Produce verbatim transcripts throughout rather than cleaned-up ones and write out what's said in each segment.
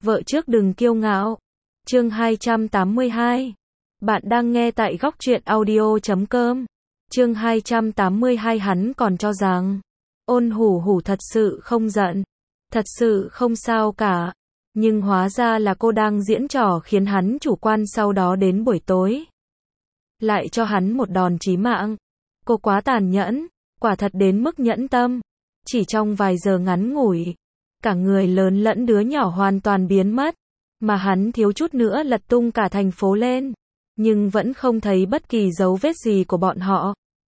Vợ trước đừng kiêu ngạo. Chương hai trăm tám mươi hai. Bạn đang nghe tại góc truyện audio chấm com. Chương hai trăm tám mươi hai. Hắn còn cho rằng Ôn Hủ Hủ thật sự không giận, thật sự không sao cả. Nhưng hóa ra là cô đang diễn trò khiến hắn chủ quan, sau đó đến buổi tối lại cho hắn một đòn chí mạng. Cô quá tàn nhẫn, quả thật đến mức nhẫn tâm. Chỉ trong vài giờ ngắn ngủi, cả người lớn lẫn đứa nhỏ hoàn toàn biến mất, mà hắn thiếu chút nữa lật tung cả thành phố lên, nhưng vẫn không thấy bất kỳ dấu vết gì của bọn họ.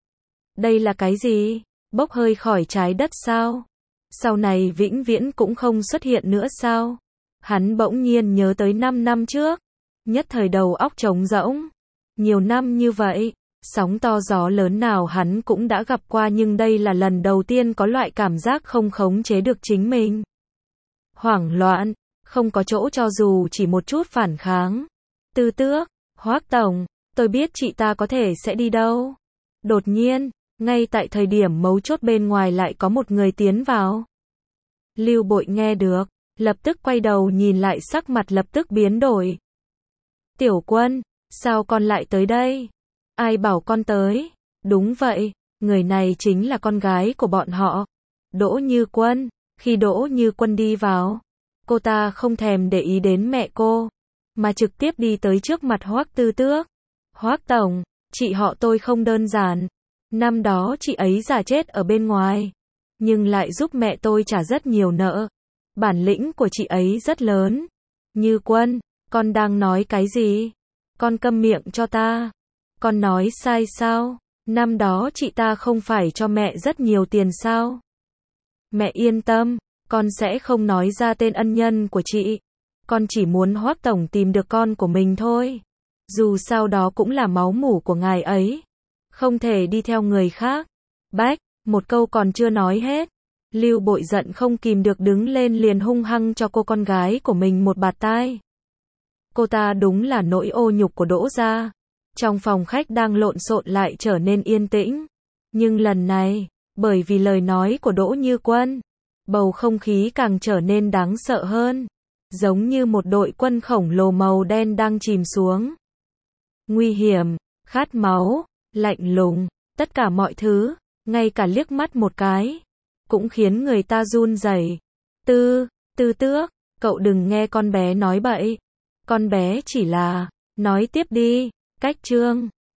Đây là cái gì? Bốc hơi khỏi trái đất sao? Sau này vĩnh viễn cũng không xuất hiện nữa sao? Hắn bỗng nhiên nhớ tới năm năm trước, nhất thời đầu óc trống rỗng. Nhiều năm như vậy, sóng to gió lớn nào hắn cũng đã gặp qua, nhưng đây là lần đầu tiên có loại cảm giác không khống chế được chính mình. Hoảng loạn, không có chỗ cho dù chỉ một chút phản kháng. Tư Tước, Hoắc tổng, tôi biết chị ta có thể sẽ đi đâu. Đột nhiên, ngay tại thời điểm mấu chốt, bên ngoài lại có một người tiến vào. Lưu Bội nghe được, lập tức quay đầu nhìn lại, sắc mặt lập tức biến đổi. Tiểu Quân, sao con lại tới đây? Ai bảo con tới? Đúng vậy, người này chính là con gái của bọn họ, Đỗ Như Quân. Khi Đỗ Như Quân đi vào, cô ta không thèm để ý đến mẹ cô, mà trực tiếp đi tới trước mặt Hoắc Tư Tước. Hoắc tổng, chị họ tôi không đơn giản. Năm đó chị ấy giả chết ở bên ngoài, nhưng lại giúp mẹ tôi trả rất nhiều nợ. Bản lĩnh của chị ấy rất lớn. Như Quân, con đang nói cái gì? Con câm miệng cho ta. Con nói sai sao? Năm đó chị ta không phải cho mẹ rất nhiều tiền sao? Mẹ yên tâm, con sẽ không nói ra tên ân nhân của chị. Con chỉ muốn Hoắc tổng tìm được con của mình thôi. Dù sao đó cũng là máu mủ của ngài ấy, không thể đi theo người khác. Bách, một câu còn chưa nói hết, Lưu Bội giận không kìm được đứng lên, liền hung hăng cho cô con gái của mình một bạt tai. Cô ta đúng là nỗi ô nhục của Đỗ gia. Trong phòng khách đang lộn xộn lại trở nên yên tĩnh. Nhưng lần này, bởi vì lời nói của Đỗ Như Quân, bầu không khí càng trở nên đáng sợ hơn, giống như một đội quân khổng lồ màu đen đang chìm xuống. Nguy hiểm, khát máu, lạnh lùng, tất cả mọi thứ, ngay cả liếc mắt một cái, cũng khiến người ta run rẩy. Tư, Tư Tước, cậu đừng nghe con bé nói bậy. Con bé chỉ là, nói tiếp đi, cách chương.